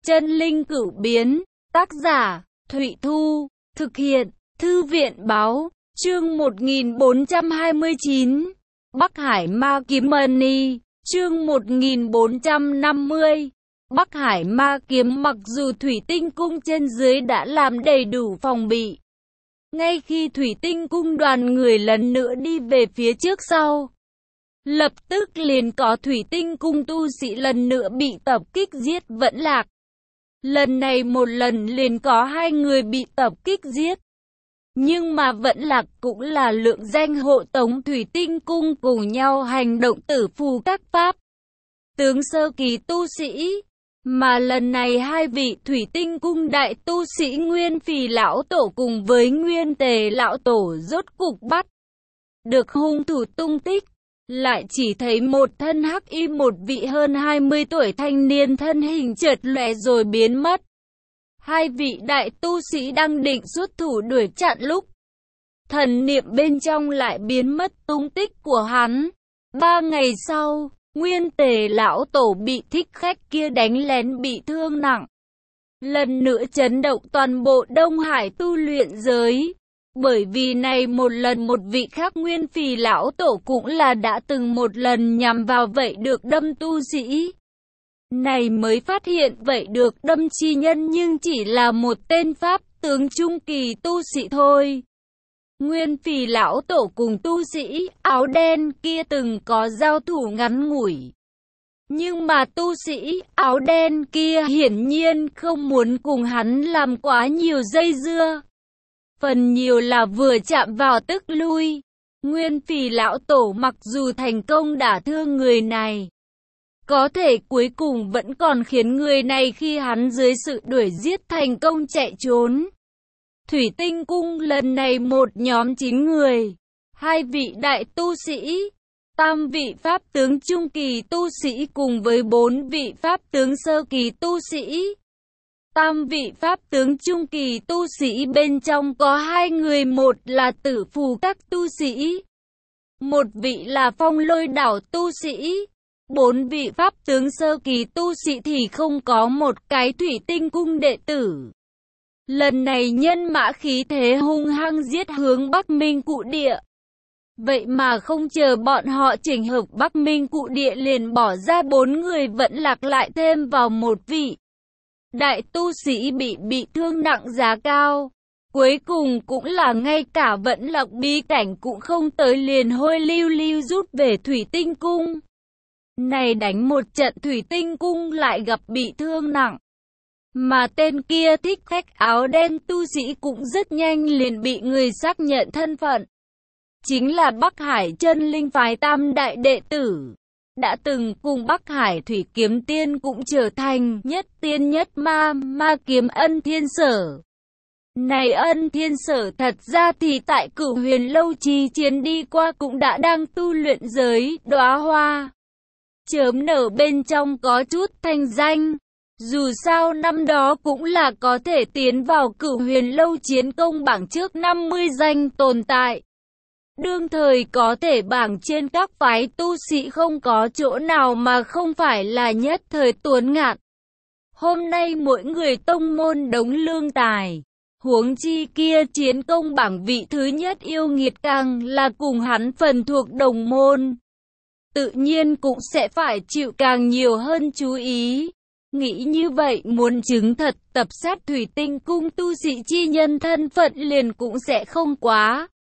Chân linh cửu biến, tác giả, Thụy Thu, thực hiện, Thư viện báo, chương 1429, Bắc Hải Ma Kiếm Money, chương 1450, Bắc Hải Ma Kiếm. Mặc dù Thủy Tinh Cung trên dưới đã làm đầy đủ phòng bị, ngay khi Thủy Tinh Cung đoàn người lần nữa đi về phía trước sau, lập tức liền có Thủy Tinh Cung tu sĩ lần nữa bị tập kích giết Vẫn Lạc. Lần này một lần liền có 2 người bị tập kích giết. Nhưng mà Vẫn Lạc cũng là lượng danh hộ tống Thủy Tinh Cung cùng nhau hành động tử phù các pháp tướng sơ kỳ tu sĩ. Mà lần này 2 vị Thủy Tinh Cung đại tu sĩ Nguyên Phì Lão Tổ cùng với Nguyên Tề Lão Tổ rốt cục bắt được hung thủ tung tích. Lại chỉ thấy một thân hắc y, một vị hơn 20 tuổi thanh niên thân hình chợt lóe rồi biến mất. 2 vị đại tu sĩ đang định xuất thủ đuổi chặn lúc thần niệm bên trong lại biến mất tung tích của hắn. 3 ngày sau, Nguyên Tề Lão Tổ bị thích khách kia đánh lén bị thương nặng, lần nữa chấn động toàn bộ Đông Hải tu luyện giới. Bởi vì này một lần một vị khác Nguyên Phì Lão Tổ cũng là đã từng một lần nhằm vào vậy được đâm tu sĩ. Này mới phát hiện vậy được đâm chi nhân nhưng chỉ là một tên pháp tướng trung kỳ tu sĩ thôi. Nguyên Phì Lão Tổ cùng tu sĩ áo đen kia từng có giao thủ ngắn ngủi. Nhưng mà tu sĩ áo đen kia hiển nhiên không muốn cùng hắn làm quá nhiều dây dưa. Phần nhiều là vừa chạm vào tức lui. Nguyên Phì Lão Tổ mặc dù thành công đả thương người này, có thể cuối cùng vẫn còn khiến người này khi hắn dưới sự đuổi giết thành công chạy trốn. Thủy Tinh Cung lần này một nhóm 9 người, 2 vị đại tu sĩ, 3 vị pháp tướng trung kỳ tu sĩ cùng với 4 vị pháp tướng sơ kỳ tu sĩ. 3 vị pháp tướng trung kỳ tu sĩ bên trong có 2 người, một là tử phù các tu sĩ, một vị là phong lôi đảo tu sĩ. 4 vị pháp tướng sơ kỳ tu sĩ thì không có một cái Thủy Tinh Cung đệ tử. Lần này nhân mã khí thế hung hăng giết hướng Bắc Minh Cụ Địa. Vậy mà không chờ bọn họ chỉnh hợp Bắc Minh Cụ Địa liền bỏ ra 4 người Vẫn Lạc lại thêm vào một vị đại tu sĩ bị thương nặng giá cao. Cuối cùng cũng là ngay cả Vẫn Lạc bí cảnh cũng không tới liền hôi lưu lưu rút về Thủy Tinh Cung. Này đánh một trận Thủy Tinh Cung lại gặp bị thương nặng. Mà tên kia thích khách áo đen tu sĩ cũng rất nhanh liền bị người xác nhận thân phận. Chính là Bắc Hải Chân Linh phái tam đại đệ tử. Đã từng cùng Bắc Hải Thủy Kiếm Tiên cũng trở thành nhất tiên nhất ma kiếm Ân Thiên Sở. Này Ân Thiên Sở thật ra thì tại Cửu Huyền Lâu chi chiến đi qua cũng đã đang tu luyện giới đóa hoa chớm nở bên trong có chút thanh danh. Dù sao năm đó cũng là có thể tiến vào Cửu Huyền Lâu chiến công bảng trước 50 danh tồn tại. Đương thời có thể bảng trên các phái tu sĩ không có chỗ nào mà không phải là nhất thời tuấn ngạn. Hôm nay mỗi người tông môn đống lương tài. Huống chi kia chiến công bảng vị thứ nhất yêu nghiệt càng là cùng hắn phần thuộc đồng môn. Tự nhiên cũng sẽ phải chịu càng nhiều hơn chú ý. Nghĩ như vậy muốn chứng thật tập sát Thủy Tinh Cung tu sĩ chi nhân thân phận liền cũng sẽ không quá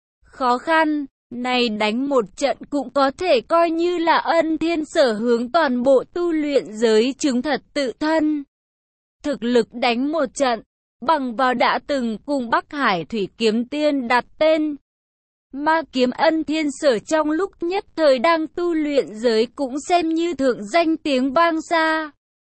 khó khăn. Này đánh một trận cũng có thể coi như là Ân Thiên Sở hướng toàn bộ tu luyện giới chứng thật tự thân thực lực đánh một trận, bằng vào đã từng cùng Bắc Hải Thủy Kiếm Tiên đặt tên ma kiếm Ân Thiên Sở trong lúc nhất thời đang tu luyện giới cũng xem như thượng danh tiếng vang xa.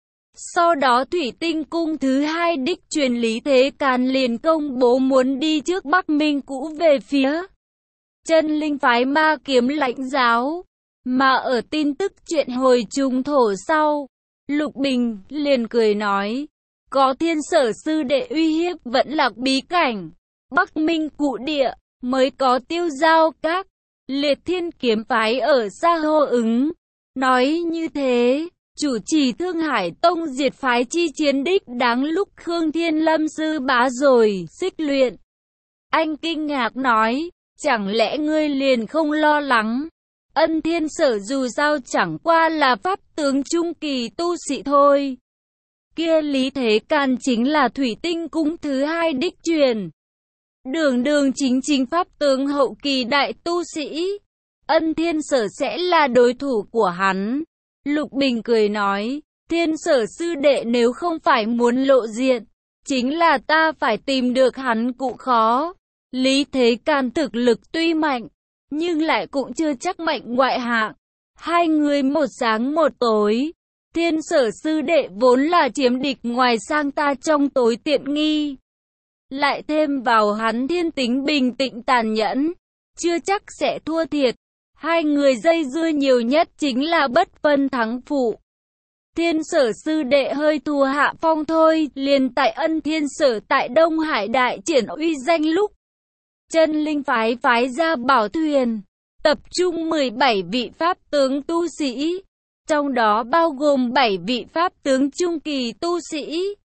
Sau đó Thủy Tinh Cung thứ 2 đích truyền Lý Thế Càn liền công bố muốn đi trước Bắc Minh Cũ về phía Chân Linh phái ma kiếm lãnh giáo. Mà ở tin tức chuyện hồi trùng thổ sau, Lục Bình liền cười nói, có Thiên Sở sư đệ uy hiếp Vẫn Lạc bí cảnh, Bắc Minh Cụ Địa, mới có Tiêu Giao Các, Liệt Thiên kiếm phái ở xa hô ứng. Nói như thế, chủ trì Thương Hải Tông diệt phái chi chiến đích đáng lúc Khương Thiên Lâm sư bá rồi, xích luyện. Anh kinh ngạc nói, chẳng lẽ ngươi liền không lo lắng? Ân Thiên Sở dù sao chẳng qua là pháp tướng trung kỳ tu sĩ thôi. Kia Lý Thế Can chính là Thủy Tinh Cung thứ hai đích truyền. Đường đường chính chính pháp tướng hậu kỳ đại tu sĩ. Ân Thiên Sở sẽ là đối thủ của hắn. Lục Bình cười nói, Thiên Sở sư đệ nếu không phải muốn lộ diện, chính là ta phải tìm được hắn cũng khó. Lý Thế Can thực lực tuy mạnh, nhưng lại cũng chưa chắc mạnh ngoại hạng. Hai người một sáng một tối. Thiên Sở sư đệ vốn là chiếm địch ngoài sang ta trong tối tiện nghi. Lại thêm vào hắn thiên tính bình tĩnh tàn nhẫn, chưa chắc sẽ thua thiệt. Hai người dây dưa nhiều nhất chính là bất phân thắng phụ. Thiên Sở sư đệ hơi thua hạ phong thôi, liền tại Ân Thiên Sở tại Đông Hải đại triển uy danh lúc. Chân Linh phái phái ra bảo thuyền, tập trung 17 vị pháp tướng tu sĩ, trong đó bao gồm 7 vị pháp tướng trung kỳ tu sĩ.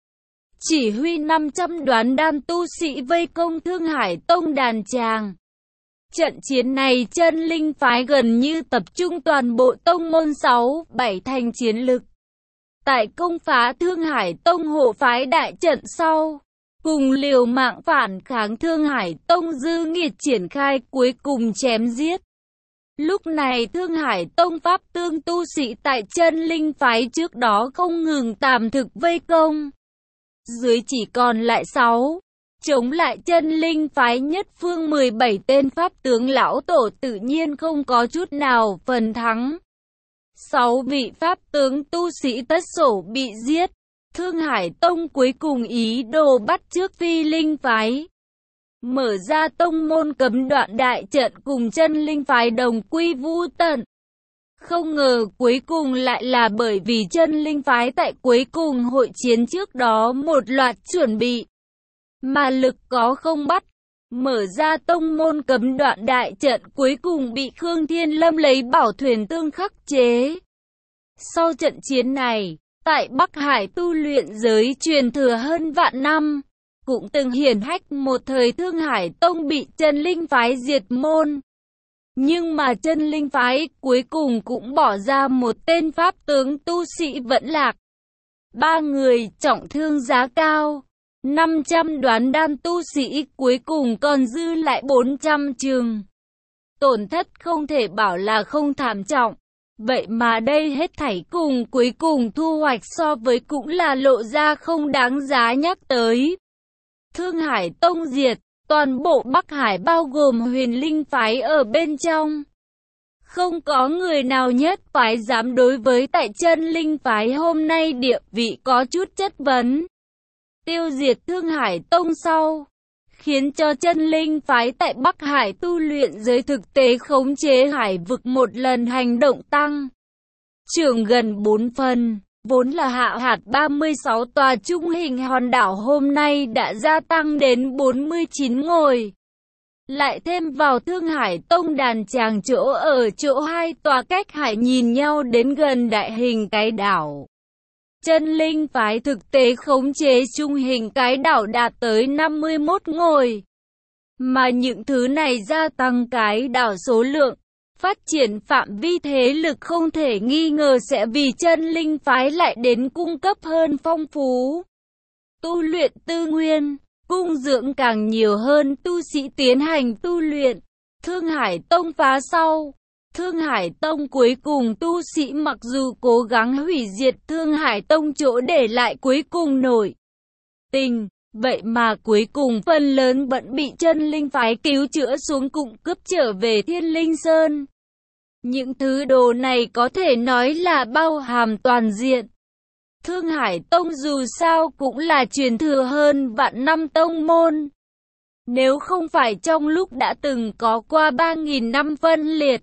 Chỉ huy 500 đoán đan tu sĩ vây công Thương Hải Tông đàn tràng. Trận chiến này Chân Linh phái gần như tập trung toàn bộ tông môn 6-7 thành chiến lực. Tại công phá Thương Hải Tông hộ phái đại trận sau, cùng liều mạng phản kháng Thương Hải Tông dư nghiệt triển khai cuối cùng chém giết. Lúc này Thương Hải Tông pháp tương tu sĩ tại Chân Linh phái trước đó không ngừng tạm thực vây công. Dưới chỉ còn lại 6. Chống lại Chân Linh phái nhất phương 17 tên pháp tướng lão tổ tự nhiên không có chút nào phần thắng. 6 vị pháp tướng tu sĩ tất sổ bị giết. Thương Hải Tông cuối cùng ý đồ bắt trước Phi Linh phái. Mở ra tông môn cấm đoạn đại trận cùng Chân Linh phái đồng quy vu tận. Không ngờ cuối cùng lại là bởi vì Chân Linh phái tại cuối cùng hội chiến trước đó một loạt chuẩn bị. Mà lực có không bắt. Mở ra tông môn cấm đoạn đại trận cuối cùng bị Khương Thiên Lâm lấy bảo thuyền tương khắc chế. Sau trận chiến này, tại Bắc Hải tu luyện giới truyền thừa hơn vạn năm, cũng từng hiển hách một thời Thương Hải Tông bị Chân Linh phái diệt môn. Nhưng mà Chân Linh phái cuối cùng cũng bỏ ra một tên pháp tướng tu sĩ vẫn lạc. 3 người trọng thương giá cao. 500 đoán đan tu sĩ cuối cùng còn dư lại 400 trường. Tổn thất không thể bảo là không thảm trọng. Vậy mà đây hết thảy cùng cuối cùng thu hoạch so với cũng là lộ ra không đáng giá nhắc tới. Thương Hải Tông diệt, toàn bộ Bắc Hải bao gồm Huyền Linh phái ở bên trong. Không có người nào nhất phái dám đối với tại Chân Linh phái hôm nay địa vị có chút chất vấn. Tiêu diệt Thương Hải Tông sau, khiến cho Chân Linh phái tại Bắc Hải tu luyện giới thực tế khống chế hải vực một lần hành động tăng trưởng gần 4 phần, vốn là hạ hạt 36 tòa trung hình hòn đảo hôm nay đã gia tăng đến 49 ngôi. Lại thêm vào Thương Hải Tông đàn tràng chỗ ở chỗ 2 tòa cách hải nhìn nhau đến gần đại hình cái đảo. Chân Linh phái thực tế khống chế trung hình cái đảo đạt tới 51 ngôi. Mà những thứ này gia tăng cái đảo số lượng, phát triển phạm vi thế lực không thể nghi ngờ sẽ vì Chân Linh phái lại đến cung cấp hơn phong phú. Tu luyện tư nguyên, cung dưỡng càng nhiều hơn tu sĩ tiến hành tu luyện. Thương Hải Tông phá sau. Thương Hải Tông cuối cùng tu sĩ mặc dù cố gắng hủy diệt Thương Hải Tông chỗ để lại cuối cùng nổi tình, vậy mà cuối cùng phần lớn vẫn bị Chân Linh phái cứu chữa xuống cung cướp trở về Thiên Linh Sơn. Những thứ đồ này có thể nói là bao hàm toàn diện. Thương Hải Tông dù sao cũng là truyền thừa hơn vạn năm tông môn. Nếu không phải trong lúc đã từng có qua 3.000 năm phân liệt,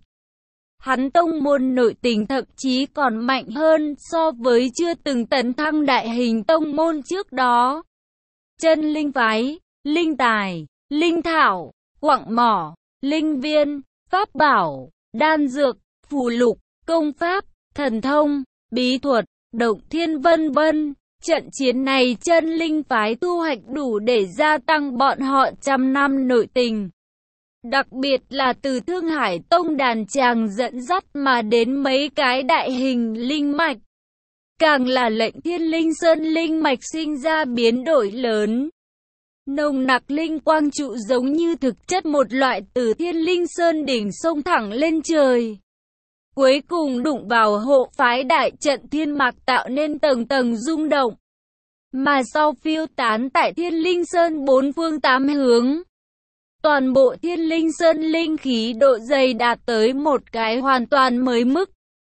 hắn tông môn nội tình thậm chí còn mạnh hơn so với chưa từng tấn thăng đại hình tông môn trước đó. Chân Linh phái, linh tài, linh thảo, quặng mỏ, linh viên, pháp bảo, đan dược, phù lục, công pháp, thần thông, bí thuật, động thiên vân vân. Trận chiến này chân linh phái thu hoạch đủ để gia tăng bọn họ trăm năm nội tình. Đặc biệt là từ Thương Hải Tông đàn tràng dẫn dắt mà đến mấy cái đại hình linh mạch. Càng là lệnh Thiên Linh Sơn linh mạch sinh ra biến đổi lớn. Nồng nặc linh quang trụ giống như thực chất một loại từ Thiên Linh Sơn đỉnh sông thẳng lên trời. Cuối cùng đụng vào hộ phái đại trận thiên mạc tạo nên tầng tầng rung động. Mà sau phiêu tán tại Thiên Linh Sơn bốn phương tám hướng. Toàn bộ Thiên Linh Sơn linh khí độ dày đạt tới một cái hoàn toàn mới mức.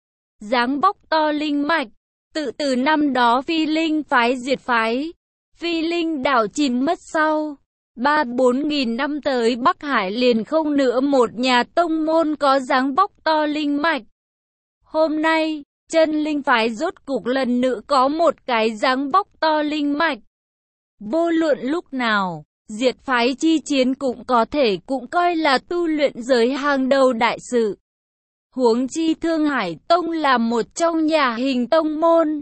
Dáng bóc to linh mạch. Từ năm đó Phi Linh phái diệt phái, Phi Linh đảo chìm mất sau 3-4 nghìn năm tới Bắc Hải liền không nữa một nhà tông môn có dáng bóc to linh mạch. Hôm nay, chân linh phái rốt cục lần nữa có một cái dáng bóc to linh mạch. Vô luận lúc nào, diệt phái chi chiến cũng có thể cũng coi là tu luyện giới hàng đầu đại sự. Huống chi Thương Hải Tông là một trong nhà hình tông môn.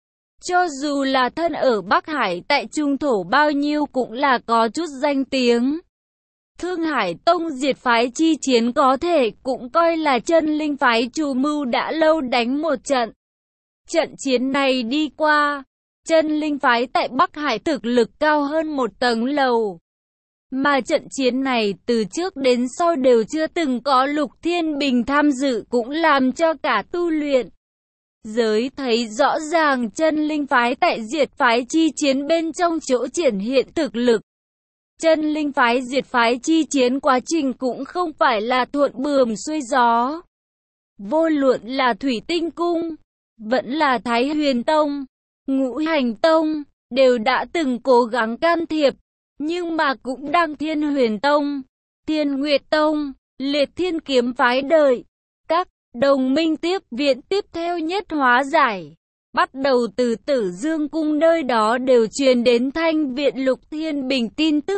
Cho dù là thân ở Bắc Hải tại Trung Thổ bao nhiêu cũng là có chút danh tiếng. Thương Hải Tông diệt phái chi chiến có thể cũng coi là chân linh phái chủ mưu đã lâu đánh một trận. Trận chiến này đi qua, chân linh phái tại Bắc Hải thực lực cao hơn một tầng lầu. Mà trận chiến này từ trước đến sau đều chưa từng có Lục Thiên Bình tham dự cũng làm cho cả tu luyện giới thấy rõ ràng chân linh phái tại diệt phái chi chiến bên trong chỗ triển hiện thực lực. Chân linh phái diệt phái chi chiến quá trình cũng không phải là thuận buồm xuôi gió. Vô luận là Thủy Tinh Cung, vẫn là Thái Huyền Tông, Ngũ Hành Tông, đều đã từng cố gắng can thiệp. Nhưng mà cũng đang Thiên Huyền Tông, Thiên Nguyệt Tông, Liệt Thiên Kiếm phái đợi. Các đồng minh tiếp viện tiếp theo nhất hóa giải. Bắt đầu từ Tử Dương Cung nơi đó đều truyền đến Thanh viện Lục Thiên Bình tin tức.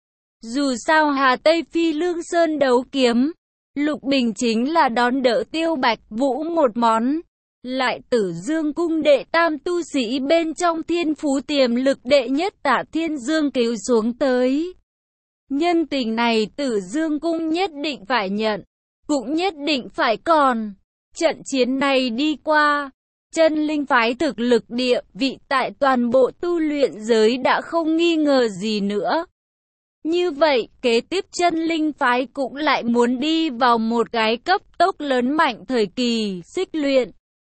Dù sao Hà Tây Phi Lương Sơn đấu kiếm, Lục Bình chính là đón đỡ Tiêu Bạch Vũ một món. Lại Tử Dương Cung đệ tam tu sĩ bên trong thiên phú tiềm lực đệ nhất Tạ Thiên Dương cứu xuống tới. Nhân tình này Tử Dương Cung nhất định phải nhận, cũng nhất định phải còn. Trận chiến này đi qua, chân linh phái thực lực địa vị tại toàn bộ tu luyện giới đã không nghi ngờ gì nữa. Như vậy, kế tiếp chân linh phái cũng lại muốn đi vào một cái cấp tốc lớn mạnh thời kỳ xích luyện.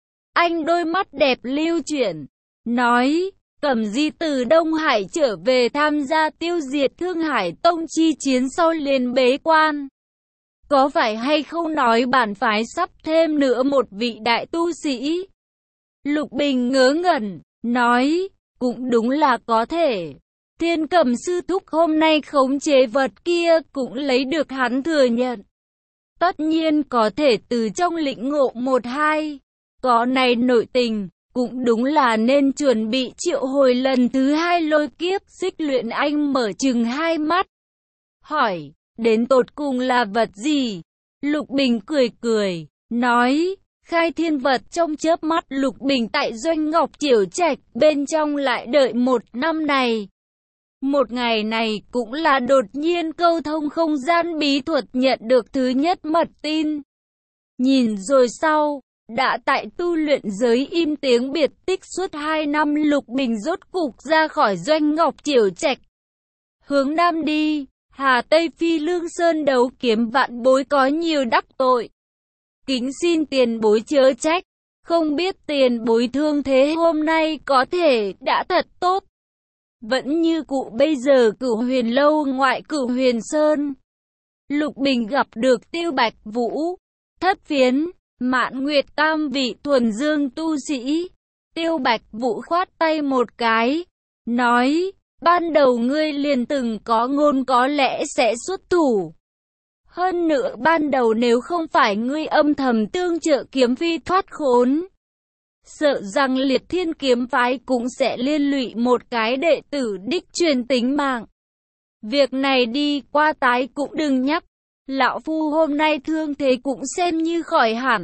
Anh đôi mắt đẹp lưu chuyển, nói, Cẩm Di từ Đông Hải trở về tham gia tiêu diệt Thương Hải Tông chi chiến sau liền bế quan. Có phải hay không nói bản phái sắp thêm nữa một vị đại tu sĩ? Lục Bình ngớ ngẩn, nói, cũng đúng là có thể. Thiên Cầm sư thúc hôm nay khống chế vật kia cũng lấy được hắn thừa nhận. Tất nhiên có thể từ trong lĩnh ngộ một hai. Có này nội tình, cũng đúng là nên chuẩn bị triệu hồi lần thứ hai lôi kiếp xích luyện. Anh mở chừng hai mắt. Hỏi, đến tột cùng là vật gì? Lục Bình cười cười, nói, khai thiên vật. Trong chớp mắt Lục Bình tại Doanh Ngọc Chiểu Trạch bên trong lại đợi một năm này. Một ngày này cũng là đột nhiên câu thông không gian bí thuật nhận được thứ nhất mật tin. Nhìn rồi sau, đã tại tu luyện giới im tiếng biệt tích suốt 2 năm Lục Bình rốt cục ra khỏi Doanh Ngọc Chiểu Trạch. Hướng Nam đi, Hà Tây Phi Lương Sơn đấu kiếm vạn bối có nhiều đắc tội. Kính xin tiền bối chớ trách, không biết tiền bối thương thế hôm nay có thể đã thật tốt. Vẫn như cụ bây giờ Cửu Huyền Lâu ngoại Cửu Huyền Sơn. Lục Bình gặp được Tiêu Bạch Vũ, Thất Phiến, Mạn Nguyệt tam vị thuần dương tu sĩ. Tiêu Bạch Vũ khoát tay một cái, nói, ban đầu ngươi liền từng có ngôn có lẽ sẽ xuất thủ. Hơn nữa ban đầu nếu không phải ngươi âm thầm tương trợ kiếm phi thoát khốn, sợ rằng Liệt Thiên kiếm phái cũng sẽ liên lụy một cái đệ tử đích truyền tính mạng. Việc này đi qua tái cũng đừng nhắc. Lão phu hôm nay thương thế cũng xem như khỏi hẳn.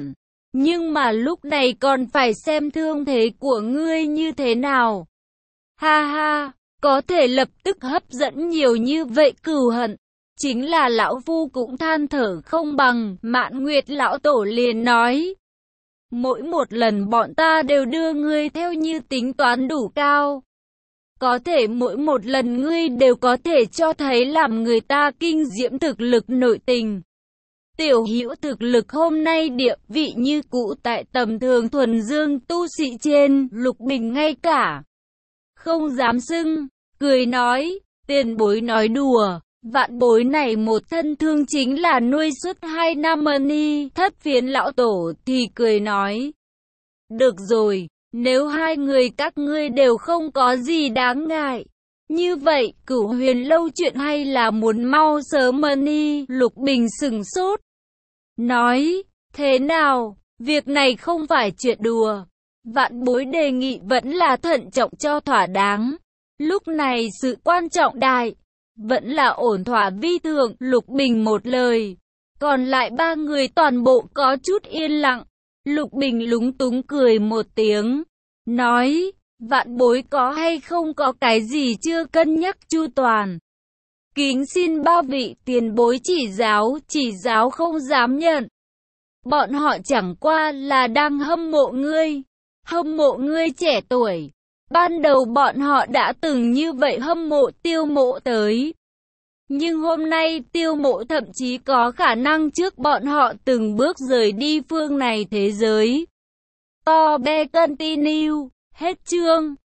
Nhưng mà lúc này còn phải xem thương thế của ngươi như thế nào. Ha ha, có thể lập tức hấp dẫn nhiều như vậy cừu hận. Chính là lão phu cũng than thở không bằng. Mạn Nguyệt lão tổ liền nói. Mỗi một lần bọn ta đều đưa ngươi theo như tính toán đủ cao. Có thể mỗi một lần ngươi đều có thể cho thấy làm người ta kinh diễm thực lực nội tình. Tiểu Hữu thực lực hôm nay địa vị như cũ tại tầm thường thuần dương tu sĩ trên, Lục Bình ngay cả không dám xưng, cười nói, tiền bối nói đùa, vạn bối này một thân thương chính là nuôi suốt 2 năm ni. Thất Phiến lão tổ thì cười nói, được rồi, nếu hai người các ngươi đều không có gì đáng ngại. Như vậy, Cửu Huyền lâu chuyện hay là muốn mau sớm ni? Lục Bình sừng sốt. Nói, thế nào, việc này không phải chuyện đùa. Vạn bối đề nghị vẫn là thận trọng cho thỏa đáng. Lúc này sự quan trọng đại, vẫn là ổn thỏa vi thượng. Lục Bình một lời. Còn lại ba người toàn bộ có chút yên lặng. Lục Bình lúng túng cười một tiếng. Nói, vạn bối có hay không có cái gì chưa cân nhắc chu toàn. Kính xin ba vị tiền bối chỉ giáo không dám nhận. Bọn họ chẳng qua là đang hâm mộ ngươi trẻ tuổi. Ban đầu bọn họ đã từng như vậy hâm mộ Tiêu Mộ tới. Nhưng hôm nay Tiêu Mộ thậm chí có khả năng trước bọn họ từng bước rời đi phương này thế giới. To be continue, hết chương.